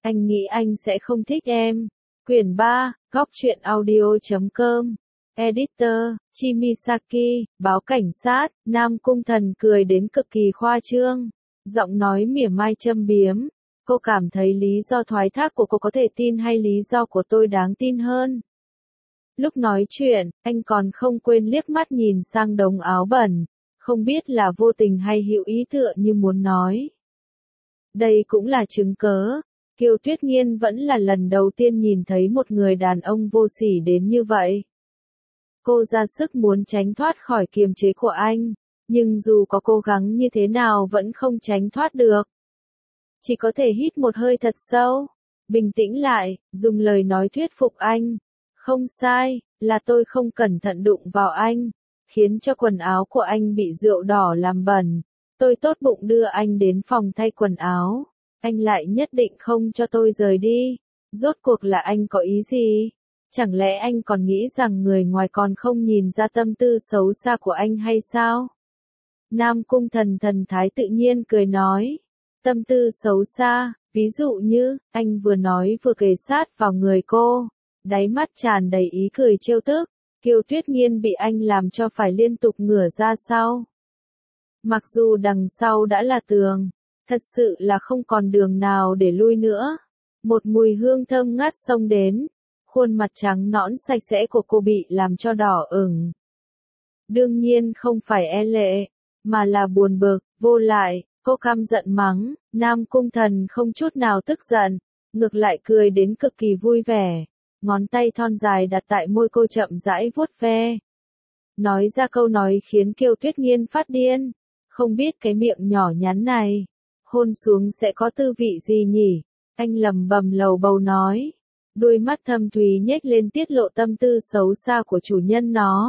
anh nghĩ anh sẽ không thích em. Quyển 3, Góc truyện audio.com. Editor, Chimisaki, báo cảnh sát, Nam Cung Thần cười đến cực kỳ khoa trương. Giọng nói mỉa mai châm biếm. Cô cảm thấy lý do thoái thác của cô có thể tin hay lý do của tôi đáng tin hơn? Lúc nói chuyện, anh còn không quên liếc mắt nhìn sang đống áo bẩn. Không biết là vô tình hay hữu ý tựa như muốn nói. Đây cũng là chứng cớ. Kiều Tuyết Nghiên vẫn là lần đầu tiên nhìn thấy một người đàn ông vô sỉ đến như vậy. Cô ra sức muốn tránh thoát khỏi kiềm chế của anh, nhưng dù có cố gắng như thế nào vẫn không tránh thoát được. Chỉ có thể hít một hơi thật sâu, bình tĩnh lại, dùng lời nói thuyết phục anh. Không sai, là tôi không cẩn thận đụng vào anh, khiến cho quần áo của anh bị rượu đỏ làm bẩn. Tôi tốt bụng đưa anh đến phòng thay quần áo. Anh lại nhất định không cho tôi rời đi. Rốt cuộc là anh có ý gì? Chẳng lẽ anh còn nghĩ rằng người ngoài còn không nhìn ra tâm tư xấu xa của anh hay sao? Nam Cung Thần thần thái tự nhiên cười nói. Tâm tư xấu xa, ví dụ như, anh vừa nói vừa kề sát vào người cô. Đáy mắt tràn đầy ý cười trêu tức. Kiều Tuyết Nghiên bị anh làm cho phải liên tục ngửa ra sau. Mặc dù đằng sau đã là tường, thật sự là không còn đường nào để lui nữa. Một mùi hương thơm ngát xông đến. Khuôn mặt trắng nõn sạch sẽ của cô bị làm cho đỏ ửng. Đương nhiên không phải e lệ, mà là buồn bực, vô lại, cô căm giận mắng. Nam Cung Thần không chút nào tức giận, ngược lại cười đến cực kỳ vui vẻ. Ngón tay thon dài đặt tại môi cô chậm rãi vuốt ve. Nói ra câu nói khiến Kiều Tuyết Nghiên phát điên. Không biết cái miệng nhỏ nhắn này, hôn xuống sẽ có tư vị gì nhỉ? Anh lầm bầm lầu bầu nói. Đôi mắt thâm thúy nhếch lên tiết lộ tâm tư xấu xa của chủ nhân nó.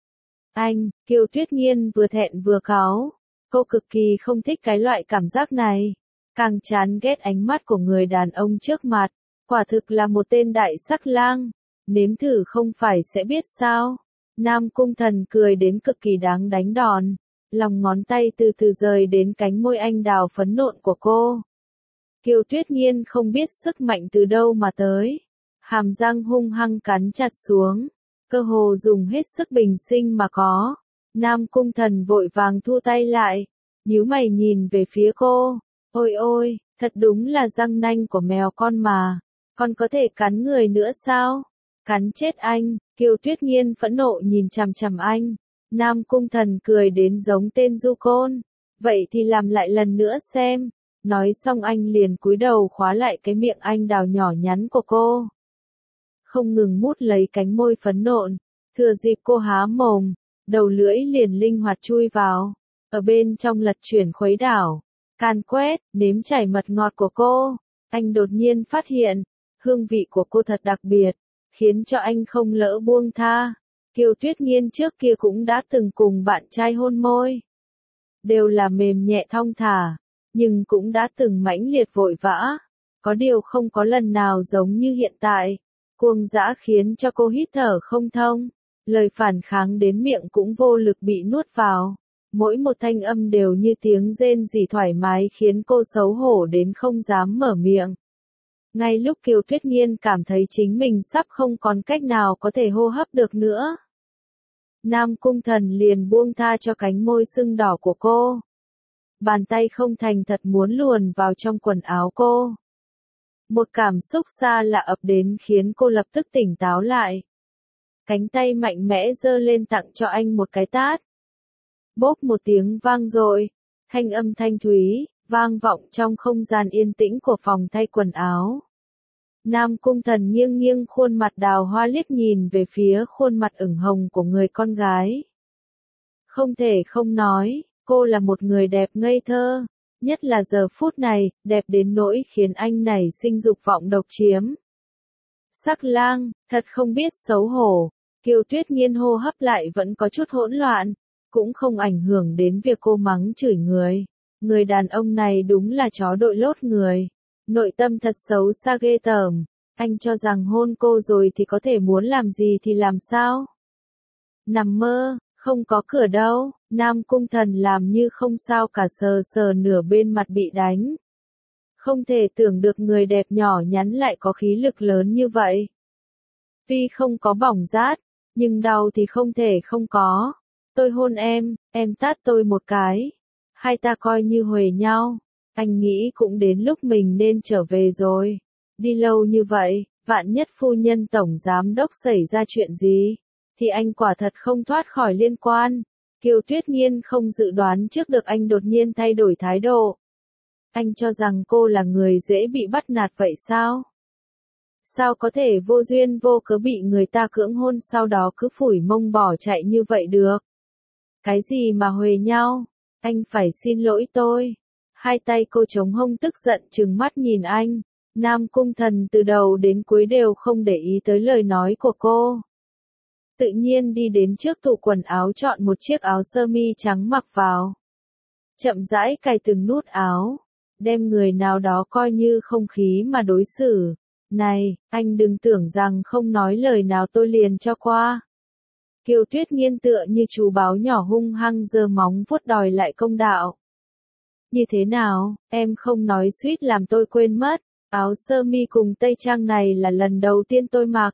Anh, Kiều Tuyết Nghiên vừa thẹn vừa cáu. Cô cực kỳ không thích cái loại cảm giác này. Càng chán ghét ánh mắt của người đàn ông trước mặt. Quả thực là một tên đại sắc lang. Nếm thử không phải sẽ biết sao. Nam Cung Thần cười đến cực kỳ đáng đánh đòn. Lòng ngón tay từ từ rời đến cánh môi anh đào phấn nộn của cô. Kiều Tuyết Nghiên không biết sức mạnh từ đâu mà tới. Hàm răng hung hăng cắn chặt xuống. Cơ hồ dùng hết sức bình sinh mà có. Nam Cung Thần vội vàng thu tay lại. Nhíu mày nhìn về phía cô. Ôi ôi, thật đúng là răng nanh của mèo con mà. Con có thể cắn người nữa sao? Cắn chết anh. Kiều Tuyết Nghiên phẫn nộ nhìn chằm chằm anh. Nam Cung Thần cười đến giống tên du côn. Vậy thì làm lại lần nữa xem. Nói xong anh liền cúi đầu khóa lại cái miệng anh đào nhỏ nhắn của cô. Không ngừng mút lấy cánh môi phấn nộn. Thừa dịp cô há mồm, đầu lưỡi liền linh hoạt chui vào. Ở bên trong lật chuyển khuấy đảo. Can quét, nếm chảy mật ngọt của cô. Anh đột nhiên phát hiện, hương vị của cô thật đặc biệt, khiến cho anh không lỡ buông tha. Kiều Tuyết Nghiên trước kia cũng đã từng cùng bạn trai hôn môi. Đều là mềm nhẹ thong thả, nhưng cũng đã từng mãnh liệt vội vã. Có điều không có lần nào giống như hiện tại. Cuồng dã khiến cho cô hít thở không thông. Lời phản kháng đến miệng cũng vô lực bị nuốt vào. Mỗi một thanh âm đều như tiếng rên rỉ thoải mái khiến cô xấu hổ đến không dám mở miệng. Ngay lúc Kiều Tuyết Nghiên cảm thấy chính mình sắp không còn cách nào có thể hô hấp được nữa. Nam Cung Thần liền buông tha cho cánh môi sưng đỏ của cô. Bàn tay không thành thật muốn luồn vào trong quần áo cô. Một cảm xúc xa lạ ập đến khiến cô lập tức tỉnh táo lại. Cánh tay mạnh mẽ giơ lên tặng cho anh một cái tát. Bốp một tiếng vang dội, thanh âm thanh thúy, vang vọng trong không gian yên tĩnh của phòng thay quần áo. Nam Cung Thần nghiêng nghiêng khuôn mặt đào hoa liếc nhìn về phía khuôn mặt ửng hồng của người con gái. Không thể không nói, cô là một người đẹp ngây thơ, nhất là giờ phút này, đẹp đến nỗi khiến anh nảy sinh dục vọng độc chiếm. Sắc lang, thật không biết xấu hổ. Kiều Tuyết Nghiên hô hấp lại vẫn có chút hỗn loạn, cũng không ảnh hưởng đến việc cô mắng chửi người. Người đàn ông này đúng là chó đội lốt người. Nội tâm thật xấu xa ghê tởm. Anh cho rằng hôn cô rồi thì có thể muốn làm gì thì làm sao? Nằm mơ, không có cửa đâu. Nam Cung Thần làm như không sao cả, sờ sờ nửa bên mặt bị đánh. Không thể tưởng được người đẹp nhỏ nhắn lại có khí lực lớn như vậy. Tuy không có bỏng rát, nhưng đau thì không thể không có. Tôi hôn em tát tôi một cái. Hai ta coi như huề nhau. Anh nghĩ cũng đến lúc mình nên trở về rồi. Đi lâu như vậy, vạn nhất phu nhân tổng giám đốc xảy ra chuyện gì, thì anh quả thật không thoát khỏi liên quan. Kiều Tuyết Nghiên không dự đoán trước được anh đột nhiên thay đổi thái độ. Anh cho rằng cô là người dễ bị bắt nạt vậy sao? Sao có thể vô duyên vô cớ bị người ta cưỡng hôn sau đó cứ phủi mông bỏ chạy như vậy được? Cái gì mà huề nhau? Anh phải xin lỗi tôi. Hai tay cô chống hông tức giận trừng mắt nhìn anh. Nam Cung Thần từ đầu đến cuối đều không để ý tới lời nói của cô. Tự nhiên đi đến trước tủ quần áo chọn một chiếc áo sơ mi trắng mặc vào. Chậm rãi cài từng nút áo. Đem người nào đó coi như không khí mà đối xử. Này, anh đừng tưởng rằng không nói lời nào tôi liền cho qua. Kiều Tuyết Nghiên tựa như chú báo nhỏ hung hăng giơ móng vuốt đòi lại công đạo. Như thế nào, em không nói suýt làm tôi quên mất, áo sơ mi cùng tây trang này là lần đầu tiên tôi mặc.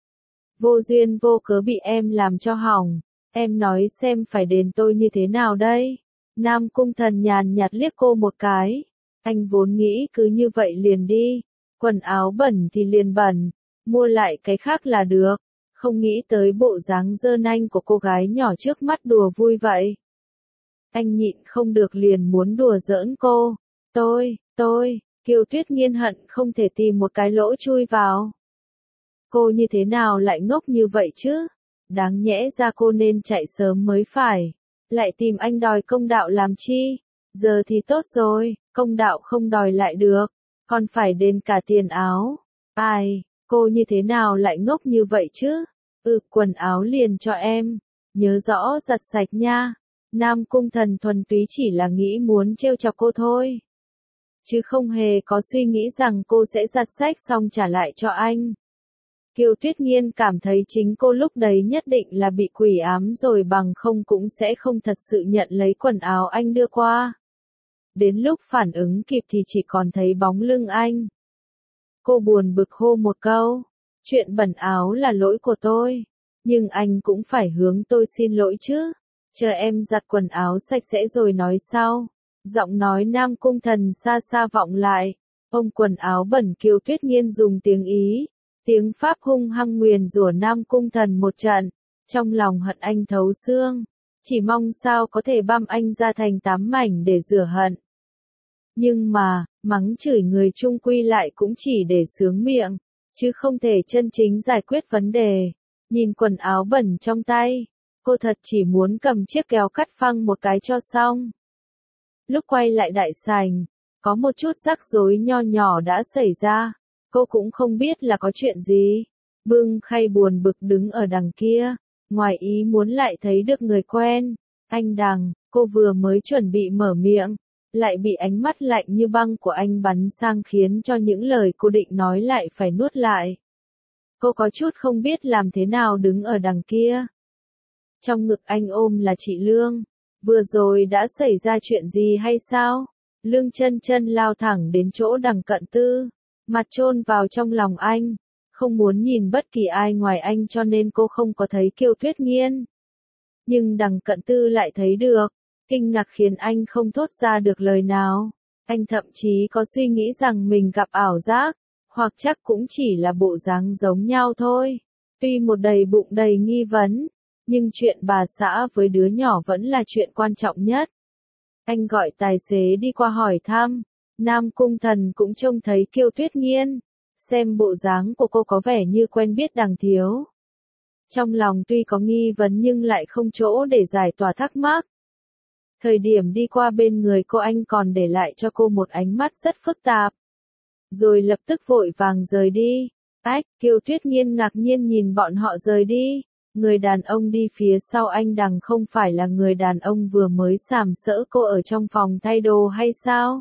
Vô duyên vô cớ bị em làm cho hỏng, em nói xem phải đền tôi như thế nào đây? Nam Cung Thần nhàn nhạt liếc cô một cái, anh vốn nghĩ cứ như vậy liền đi, quần áo bẩn thì liền bẩn, mua lại cái khác là được. Không nghĩ tới bộ dáng dơ nanh của cô gái nhỏ trước mắt đùa vui vậy. Anh nhịn không được liền muốn đùa giỡn cô. Tôi, Kiều Tuyết Nghiên hận không thể tìm một cái lỗ chui vào. Cô như thế nào lại ngốc như vậy chứ? Đáng nhẽ ra cô nên chạy sớm mới phải. Lại tìm anh đòi công đạo làm chi? Giờ thì tốt rồi, công đạo không đòi lại được. Còn phải đền cả tiền áo. Ai, cô như thế nào lại ngốc như vậy chứ? Quần áo liền cho em. Nhớ rõ giặt sạch nha. Nam Cung Thần thuần túy chỉ là nghĩ muốn trêu chọc cô thôi. Chứ không hề có suy nghĩ rằng cô sẽ giặt sạch xong trả lại cho anh. Kiều Tuyết Nghiên cảm thấy chính cô lúc đấy nhất định là bị quỷ ám rồi, bằng không cũng sẽ không thật sự nhận lấy quần áo anh đưa qua. Đến lúc phản ứng kịp thì chỉ còn thấy bóng lưng anh. Cô buồn bực hô một câu. Chuyện bẩn áo là lỗi của tôi. Nhưng anh cũng phải hướng tôi xin lỗi chứ. Chờ em giặt quần áo sạch sẽ rồi nói sau. Giọng nói Nam Cung Thần xa xa vọng lại. Ông quần áo bẩn. Kiều Tuyết Nghiên dùng tiếng Ý. Tiếng Pháp hung hăng nguyền rủa Nam Cung Thần một trận. Trong lòng hận anh thấu xương. Chỉ mong sao có thể băm anh ra thành 8 mảnh để rửa hận. Nhưng mà, mắng chửi người chung quy lại cũng chỉ để sướng miệng, chứ không thể chân chính giải quyết vấn đề. Nhìn quần áo bẩn trong tay, cô thật chỉ muốn cầm chiếc kéo cắt phăng một cái cho xong. Lúc quay lại đại sảnh, có một chút rắc rối nho nhỏ đã xảy ra, cô cũng không biết là có chuyện gì. Bưng khay buồn bực đứng ở đằng kia, ngoài ý muốn lại thấy được người quen. Anh Đằng, cô vừa mới chuẩn bị mở miệng, lại bị ánh mắt lạnh như băng của anh bắn sang khiến cho những lời cô định nói lại phải nuốt lại. Cô có chút không biết làm thế nào đứng ở đằng kia. Trong ngực anh ôm là chị Lương. Vừa rồi đã xảy ra chuyện gì hay sao? Lương chân chân lao thẳng đến chỗ Đằng Cận Tư, mặt chôn vào trong lòng anh, không muốn nhìn bất kỳ ai ngoài anh cho nên cô không có thấy Kiều Tuyết Nghiên. Nhưng Đằng Cận Tư lại thấy được, kinh ngạc khiến anh không thốt ra được lời nào. Anh thậm chí có suy nghĩ rằng mình gặp ảo giác, hoặc chắc cũng chỉ là bộ dáng giống nhau thôi. Tuy một đầy bụng đầy nghi vấn, nhưng chuyện bà xã với đứa nhỏ vẫn là chuyện quan trọng nhất. Anh gọi tài xế đi qua hỏi thăm. Nam Cung Thần cũng trông thấy Kiều Tuyết Nghiên. Xem bộ dáng của cô có vẻ như quen biết Đằng thiếu. Trong lòng tuy có nghi vấn nhưng lại không chỗ để giải tỏa thắc mắc. Thời điểm đi qua bên người cô anh còn để lại cho cô một ánh mắt rất phức tạp. Rồi lập tức vội vàng rời đi. Kiều Tuyết Nghiên ngạc nhiên nhìn bọn họ rời đi. Người đàn ông đi phía sau anh Đằng không phải là người đàn ông vừa mới sàm sỡ cô ở trong phòng thay đồ hay sao?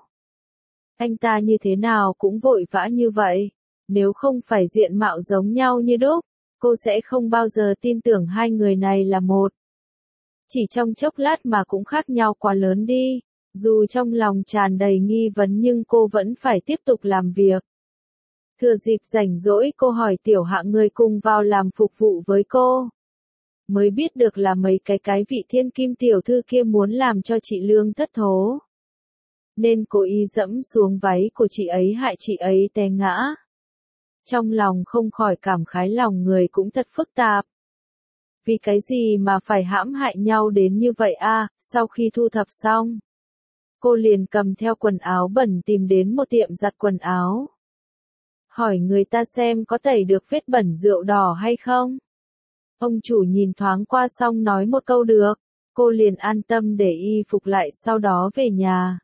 Anh ta như thế nào cũng vội vã như vậy. Nếu không phải diện mạo giống nhau như đúc, cô sẽ không bao giờ tin tưởng hai người này là một. Chỉ trong chốc lát mà cũng khác nhau quá lớn đi. Dù trong lòng tràn đầy nghi vấn nhưng cô vẫn phải tiếp tục làm việc. Thừa dịp rảnh rỗi cô hỏi tiểu hạ người cùng vào làm phục vụ với cô. Mới biết được là mấy cái vị thiên kim tiểu thư kia muốn làm cho chị lương thất thố. Nên cố ý dẫm xuống váy của chị ấy hại chị ấy té ngã. Trong lòng không khỏi cảm khái lòng người cũng thật phức tạp. Vì cái gì mà phải hãm hại nhau đến như vậy à, sau khi thu thập xong. Cô liền cầm theo quần áo bẩn tìm đến một tiệm giặt quần áo. Hỏi người ta xem có tẩy được vết bẩn rượu đỏ hay không. Ông chủ nhìn thoáng qua xong nói một câu được, cô liền an tâm để y phục lại sau đó về nhà.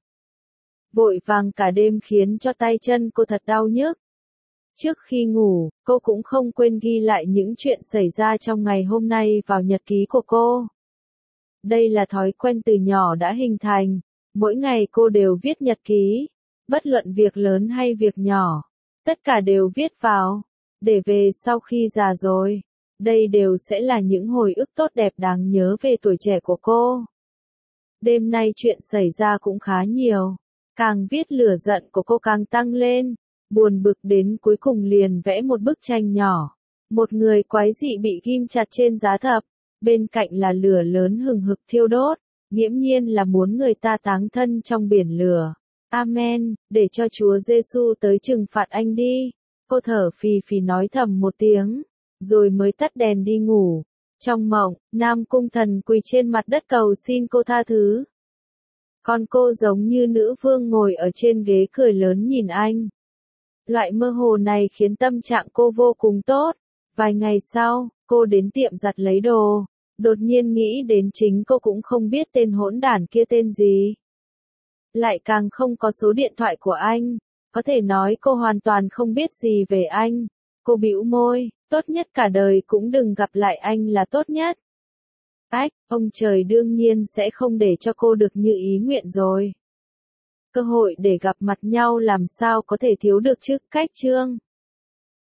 Vội vàng cả đêm khiến cho tay chân cô thật đau nhức. Trước khi ngủ, cô cũng không quên ghi lại những chuyện xảy ra trong ngày hôm nay vào nhật ký của cô. Đây là thói quen từ nhỏ đã hình thành, mỗi ngày cô đều viết nhật ký, bất luận việc lớn hay việc nhỏ, tất cả đều viết vào, để về sau khi già rồi. Đây đều sẽ là những hồi ức tốt đẹp đáng nhớ về tuổi trẻ của cô. Đêm nay chuyện xảy ra cũng khá nhiều, càng viết lửa giận của cô càng tăng lên, buồn bực đến cuối cùng liền vẽ một bức tranh nhỏ. Một người quái dị bị ghim chặt trên giá thập, bên cạnh là lửa lớn hừng hực thiêu đốt, nghiễm nhiên là muốn người ta táng thân trong biển lửa. Amen, để cho Chúa Giêsu tới trừng phạt anh đi. Cô thở phì phì nói thầm một tiếng, rồi mới tắt đèn đi ngủ. Trong mộng, Nam Cung Thần quỳ trên mặt đất cầu xin cô tha thứ. Còn cô giống như nữ vương ngồi ở trên ghế cười lớn nhìn anh. Loại mơ hồ này khiến tâm trạng cô vô cùng tốt. Vài ngày sau, cô đến tiệm giặt lấy đồ. Đột nhiên nghĩ đến chính cô cũng không biết tên hỗn đản kia tên gì. Lại càng không có số điện thoại của anh. Có thể nói cô hoàn toàn không biết gì về anh. Cô bĩu môi, tốt nhất cả đời cũng đừng gặp lại anh là tốt nhất. Ách, ông trời đương nhiên sẽ không để cho cô được như ý nguyện rồi. Cơ hội để gặp mặt nhau làm sao có thể thiếu được chứ, cách chương.